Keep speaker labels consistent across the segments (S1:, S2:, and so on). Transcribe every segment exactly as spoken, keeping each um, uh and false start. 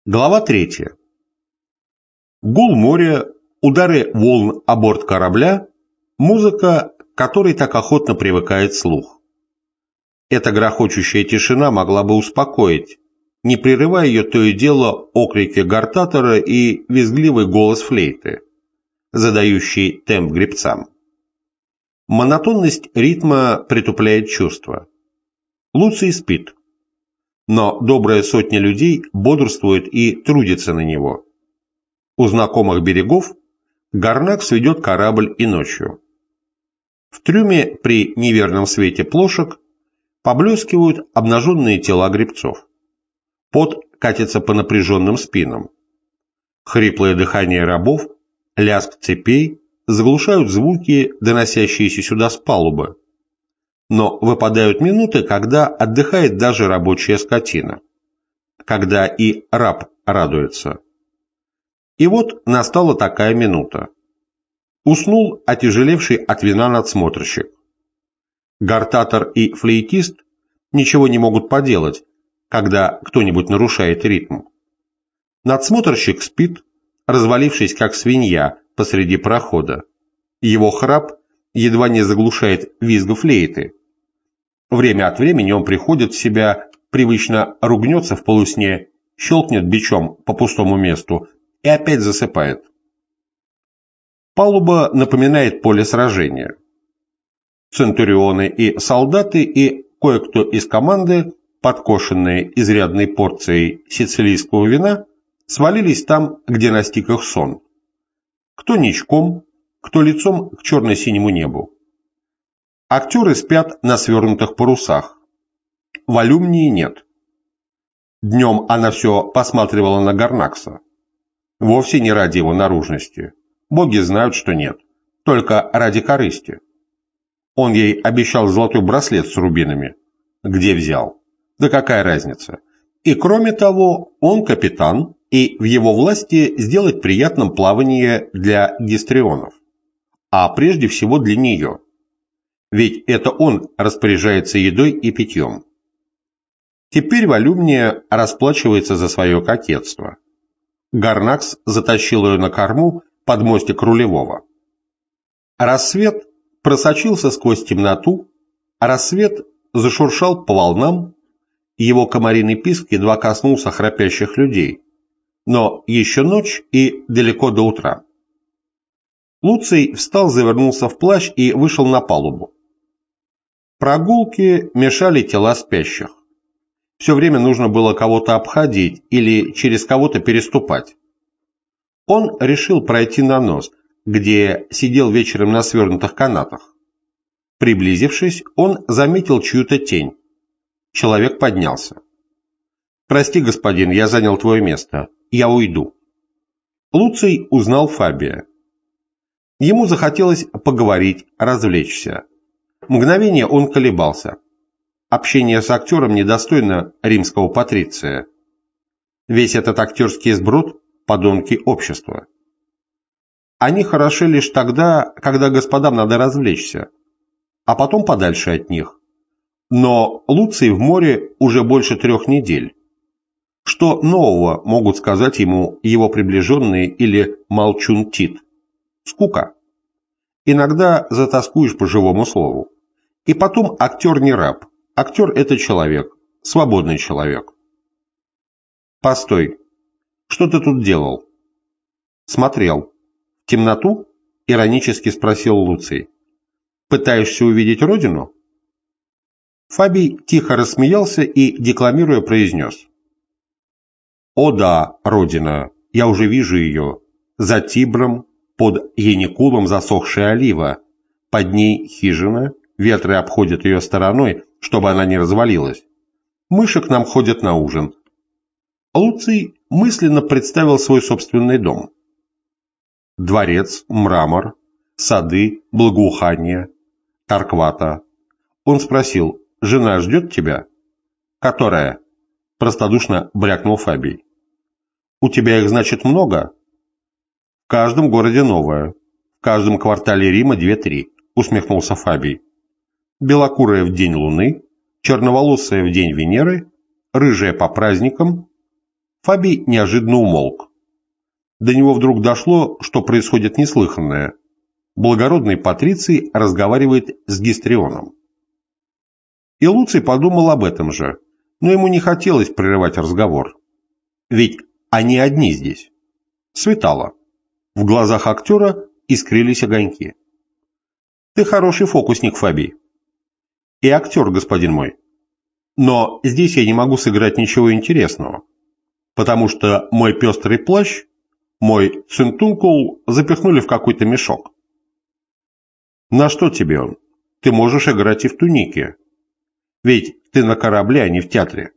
S1: Глава третья. Гул моря, удары волн о борт корабля, музыка, к которой так охотно привыкает слух. Эта грохочущая тишина могла бы успокоить, не прерывая ее то и дело окрики гартатора и визгливый голос флейты, задающий темп гребцам. Монотонность ритма притупляет чувства. Луций спит. Но добрая сотня людей бодрствует и трудится на него. У знакомых берегов Гарнакс ведет корабль и ночью. В трюме при неверном свете плошек поблескивают обнаженные тела гребцов. Пот катится по напряженным спинам. Хриплое дыхание рабов, лязг цепей заглушают звуки, доносящиеся сюда с палубы. Но выпадают минуты, когда отдыхает даже рабочая скотина, когда и раб радуется. И вот настала такая минута. Уснул отяжелевший от вина надсмотрщик. Гартатор и флейтист ничего не могут поделать, когда кто-нибудь нарушает ритм. Надсмотрщик спит, развалившись как свинья посреди прохода. Его храп едва не заглушает визг флейты. Время от времени он приходит в себя, привычно ругнется в полусне, щелкнет бичом по пустому месту и опять засыпает. Палуба напоминает поле сражения. Центурионы и солдаты и кое-кто из команды, подкошенные изрядной порцией сицилийского вина, свалились там, где настиг их сон. Кто ничком, кто лицом к черно-синему небу. Актеры спят на свернутых парусах. Волюмнии нет. Днем она все посматривала на Гарнакса. Вовсе не ради его наружности. Боги знают, что нет. Только ради корысти. Он ей обещал золотой браслет с рубинами. Где взял? Да какая разница? И кроме того, он капитан, и в его власти сделать приятным плавание для гистрионов. А прежде всего для нее. Ведь это он распоряжается едой и питьем. Теперь Волюмния расплачивается за свое кокетство. Гарнакс затащил ее на корму под мостик рулевого. Рассвет просочился сквозь темноту, а рассвет зашуршал по волнам, его комариный писк едва коснулся храпящих людей. Но еще ночь и далеко до утра. Луций встал, завернулся в плащ и вышел на палубу. Прогулки мешали тела спящих. Все время нужно было кого-то обходить или через кого-то переступать. Он решил пройти на нос, где сидел вечером на свернутых канатах. Приблизившись, он заметил чью-то тень. Человек поднялся. «Прости, господин, я занял твое место. Я уйду». Луций узнал Фабия. Ему захотелось поговорить, развлечься. Мгновение он колебался. Общение с актером недостойно римского патриция. Весь этот актерский сброд – подонки общества. Они хороши лишь тогда, когда господам надо развлечься, а потом подальше от них. Но Луций в море уже больше трех недель. Что нового могут сказать ему его приближенные или молчун Тит? Скука. Иногда затаскуешь по живому слову. И потом актер не раб. Актер – это человек. Свободный человек. «Постой. Что ты тут делал?» «Смотрел». «В темноту?» – иронически спросил Луций. «Пытаешься увидеть родину?» Фабий тихо рассмеялся и, декламируя, произнес. «О да, родина, я уже вижу ее. За Тибром, под Яникулом засохшая олива. Под ней хижина, ветры обходят ее стороной, чтобы она не развалилась. Мыши к нам ходят на ужин». Луций мысленно представил свой собственный дом. Дворец, мрамор, сады, благоухание, Тарквата. Он спросил: «Жена ждет тебя?» «Которая?» – простодушно брякнул Фабий. «У тебя их, значит, много?» «В каждом городе новое. В каждом квартале Рима две-три», – усмехнулся Фабий. «Белокурая в день Луны, черноволосая в день Венеры, рыжая по праздникам». Фабий неожиданно умолк. До него вдруг дошло, что происходит неслыханное. Благородный Патриций разговаривает с Гистрионом. И Луций подумал об этом же, но ему не хотелось прерывать разговор. Ведь они одни здесь. Светало. В глазах актера искрились огоньки. «Ты хороший фокусник, Фабий. И актер, господин мой. Но здесь я не могу сыграть ничего интересного, потому что мой пестрый плащ, мой цинтункул запихнули в какой-то мешок». «На что тебе он? Ты можешь играть и в тунике. Ведь ты на корабле, а не в театре».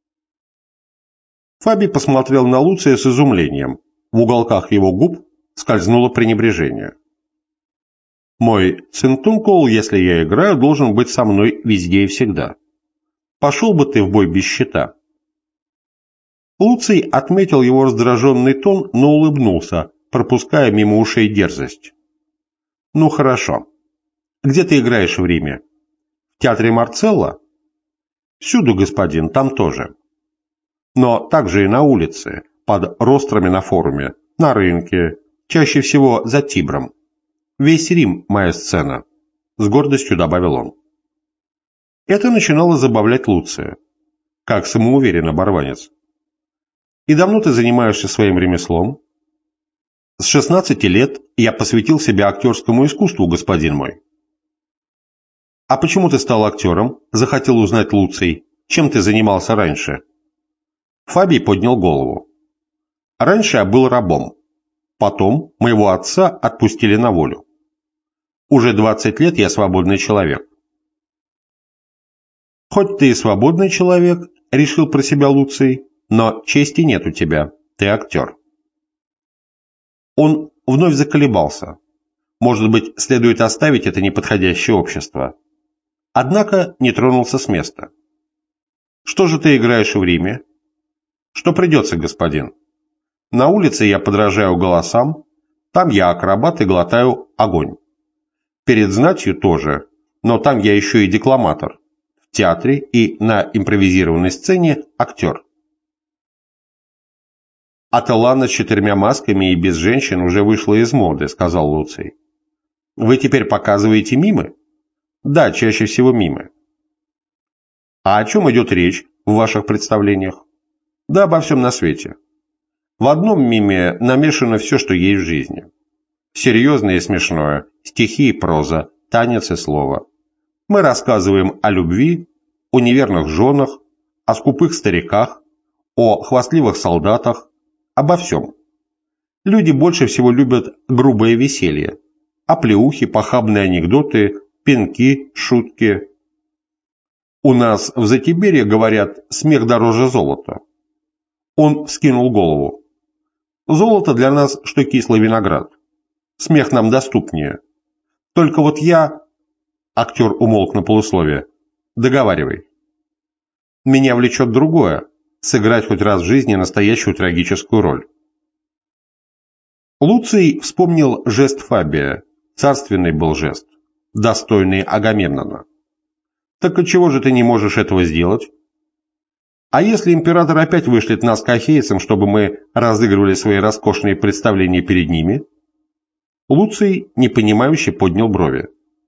S1: Фабий посмотрел на Луция с изумлением. В уголках его губ скользнуло пренебрежение. «Мой цинтункул, если я играю, должен быть со мной везде и всегда. Пошел бы ты в бой без щита». Луций отметил его раздраженный тон, но улыбнулся, пропуская мимо ушей дерзость. «Ну хорошо. Где ты играешь в Риме? В театре Марцелла?» «Всюду, господин, там тоже. Но также и на улице, под рострами на форуме, на рынке, чаще всего за Тибром. Весь Рим – моя сцена», – с гордостью добавил он. Это начинало забавлять Луция. Как самоуверен оборванец. «И давно ты занимаешься своим ремеслом?» «С шестнадцати лет я посвятил себя актерскому искусству, господин мой». «А почему ты стал актером?» – захотел узнать Луций. «Чем ты занимался раньше?» Фабий поднял голову. «Раньше я был рабом. Потом моего отца отпустили на волю. Уже двадцать лет я свободный человек». «Хоть ты и свободный человек, — решил про себя Луций, — но чести нет у тебя, ты актер». Он вновь заколебался. Может быть, следует оставить это неподходящее общество. Однако не тронулся с места. «Что же ты играешь в Риме?» «Что придется, господин. На улице я подражаю голосам, там я акробат и глотаю огонь. Перед знатью тоже, но там я еще и декламатор. В театре и на импровизированной сцене актер». «Аталана с четырьмя масками и без женщин уже вышла из моды», — сказал Луций. «Вы теперь показываете мимы?» «Да, чаще всего мимы». «А о чем идет речь в ваших представлениях?» «Да обо всем на свете. В одном миме намешано все, что есть в жизни. Серьезное и смешное, стихи и проза, танец и слово. Мы рассказываем о любви, о неверных женах, о скупых стариках, о хвастливых солдатах, обо всем. Люди больше всего любят грубое веселье, оплеухи, похабные анекдоты, пинки, шутки. У нас в Затибере говорят «смех дороже золота». Он вскинул голову. «Золото для нас, что кислый виноград. Смех нам доступнее. Только вот я...» Актер умолк на полусловие. «Договаривай». «Меня влечет другое. Сыграть хоть раз в жизни настоящую трагическую роль». Луций вспомнил жест Фабия. Царственный был жест, достойный Агамемнона. «Так отчего же ты не можешь этого сделать? А если император опять вышлет нас к ахейцам, чтобы мы разыгрывали свои роскошные представления перед ними?» Луций непонимающе поднял брови.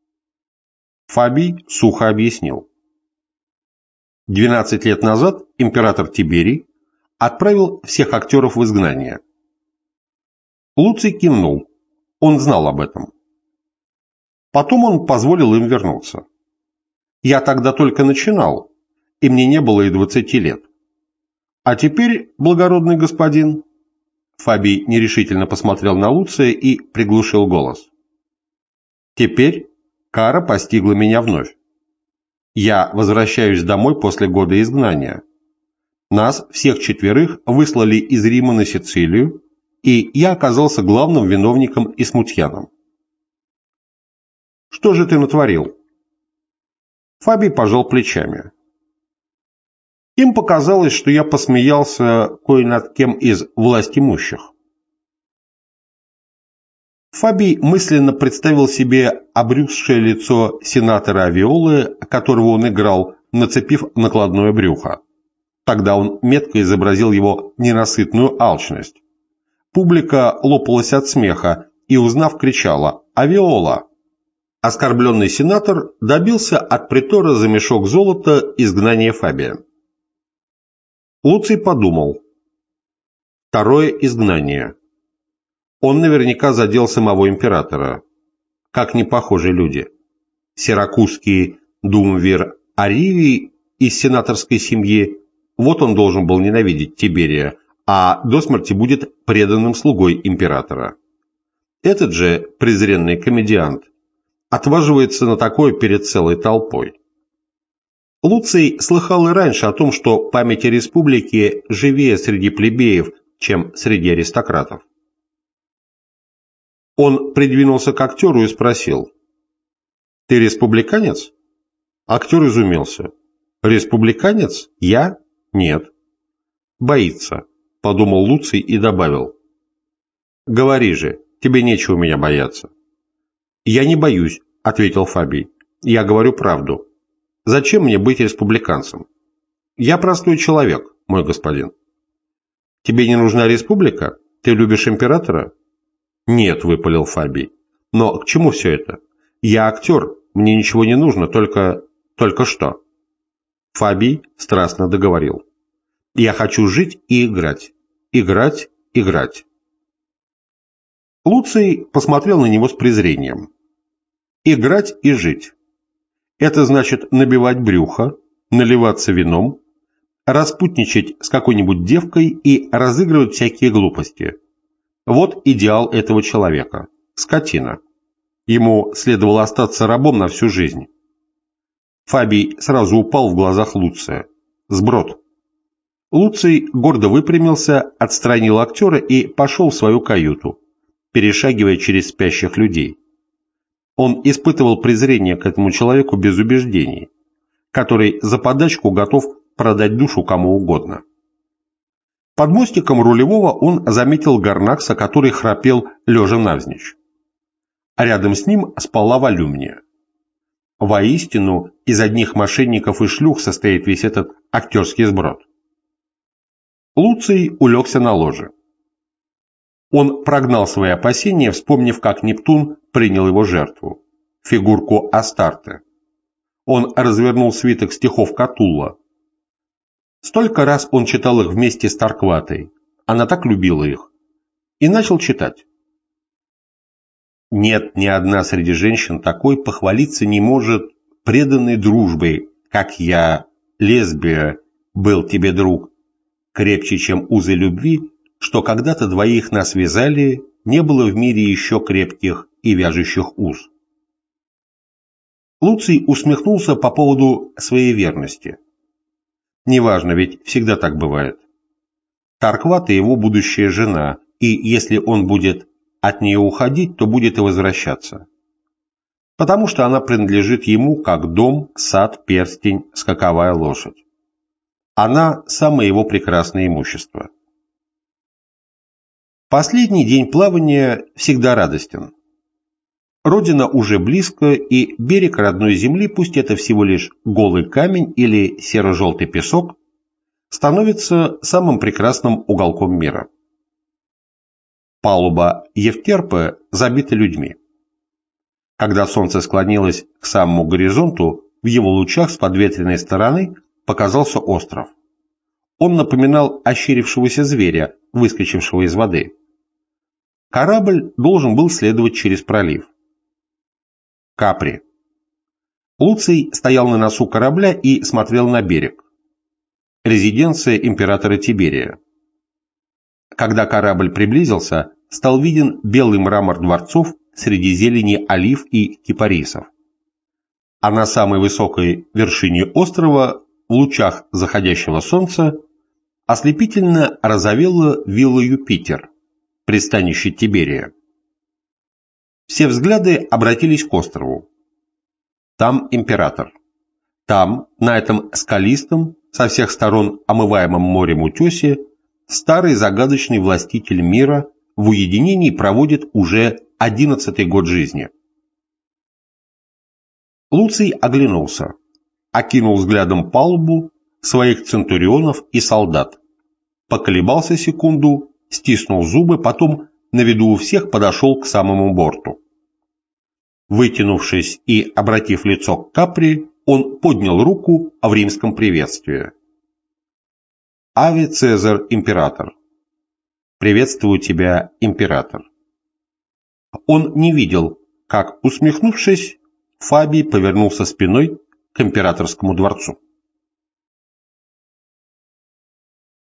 S1: Фабий сухо объяснил. Двенадцать лет назад император Тиберий отправил всех актеров в изгнание. Луций кивнул. Он знал об этом. Потом он позволил им вернуться. Я тогда только начинал, и мне не было и двадцати лет. А теперь, благородный господин... Фабий нерешительно посмотрел на Луция и приглушил голос. «Теперь кара постигла меня вновь. Я возвращаюсь домой после года изгнания. Нас, всех четверых, выслали из Рима на Сицилию, и я оказался главным виновником и смутьяном». «Что же ты натворил?» Фабий пожал плечами. Им показалось, что я посмеялся кое над кем из властимущих. Фабий мысленно представил себе обрюзшее лицо сенатора Авиолы, которого он играл, нацепив накладное брюхо. Тогда он метко изобразил его ненасытную алчность. Публика лопалась от смеха и, узнав, кричала «Авиола!». Оскорбленный сенатор добился от притора за мешок золота изгнания Фабия. Луций подумал. Второе изгнание. Он наверняка задел самого императора. Как непохожие люди. Сиракузский думвир Аривий из сенаторской семьи, вот он должен был ненавидеть Тиберия, а до смерти будет преданным слугой императора. Этот же презренный комедиант отваживается на такое перед целой толпой. Луций слыхал и раньше о том, что память о республике живее среди плебеев, чем среди аристократов. Он придвинулся к актеру и спросил: «Ты республиканец?» Актер изумился. «Республиканец? Я? Нет». «Боится», — подумал Луций и добавил: «Говори же, тебе нечего меня бояться». «Я не боюсь», — ответил Фабий. «Я говорю правду. Зачем мне быть республиканцем? Я простой человек, мой господин». «Тебе не нужна республика? Ты любишь императора?» «Нет», — выпалил Фабий. «Но к чему все это? Я актер, мне ничего не нужно, только... только что?» Фабий страстно договорил. «Я хочу жить и играть. Играть, играть». Луций посмотрел на него с презрением. «Играть и жить. Это значит набивать брюхо, наливаться вином, распутничать с какой-нибудь девкой и разыгрывать всякие глупости. Вот идеал этого человека. Скотина. Ему следовало остаться рабом на всю жизнь». Фабий сразу упал в глазах Луция. Сброд. Луций гордо выпрямился, отстранил актера и пошел в свою каюту, перешагивая через спящих людей. Он испытывал презрение к этому человеку без убеждений, который за подачку готов продать душу кому угодно. Под мостиком рулевого он заметил Гарнакса, который храпел, лежа навзничь. А рядом с ним спала Волюмния. Воистину, из одних мошенников и шлюх состоит весь этот актерский сброд. Луций улегся на ложе. Он прогнал свои опасения, вспомнив, как Нептун принял его жертву, фигурку Астарте. Он развернул свиток стихов Катулла. Столько раз он читал их вместе с Таркватой, она так любила их, и начал читать. «Нет ни одна среди женщин такой похвалиться не может преданной дружбой, как я, лесбия, был тебе друг, крепче, чем узы любви, что когда-то двоих нас вязали, не было в мире еще крепких и вяжущих уз». Луций усмехнулся по поводу своей верности. Неважно, ведь всегда так бывает. Тарквата его будущая жена, и если он будет от нее уходить, то будет и возвращаться. Потому что она принадлежит ему как дом, сад, перстень, скаковая лошадь. Она – самое его прекрасное имущество. Последний день плавания всегда радостен. Родина уже близко, и берег родной земли, пусть это всего лишь голый камень или серо-желтый песок, становится самым прекрасным уголком мира. Палуба Евтерпы забита людьми. Когда солнце склонилось к самому горизонту, в его лучах с подветренной стороны показался остров. Он напоминал ощерившегося зверя, выскочившего из воды. Корабль должен был следовать через пролив. Капри. Луций стоял на носу корабля и смотрел на берег. Резиденция императора Тиберия. Когда корабль приблизился, стал виден белый мрамор дворцов среди зелени олив и кипарисов. А на самой высокой вершине острова, в лучах заходящего солнца, ослепительно разовела вилла Юпитер, пристанище Тиберия. Все взгляды обратились к острову. Там император. Там, на этом скалистом, со всех сторон омываемом морем утесе, старый загадочный властитель мира в уединении проводит уже одиннадцатый год жизни. Луций оглянулся, окинул взглядом палубу, своих центурионов и солдат, поколебался секунду, стиснул зубы, потом на виду у всех подошел к самому борту. Вытянувшись и обратив лицо к Капри, он поднял руку в римском приветствии. «Аве Цезарь, император!» «Приветствую тебя, император!» Он не видел, как, усмехнувшись, Фабий повернулся спиной к императорскому дворцу.